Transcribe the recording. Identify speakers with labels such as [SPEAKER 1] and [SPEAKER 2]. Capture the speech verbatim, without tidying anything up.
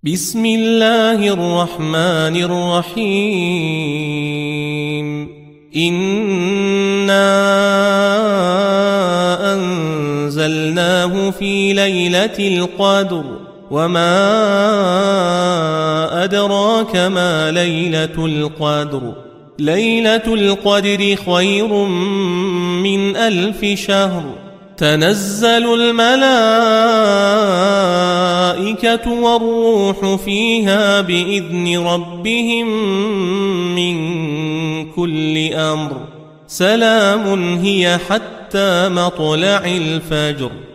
[SPEAKER 1] بسم الله الرحمن الرحيم إنا أنزلناه في ليلة القدر وما أدراك ما ليلة القدر ليلة القدر خير من ألف شهر تنزل الملائكة والروح فيها بإذن ربهم من كل أمر سلام هي حتى مطلع الفجر.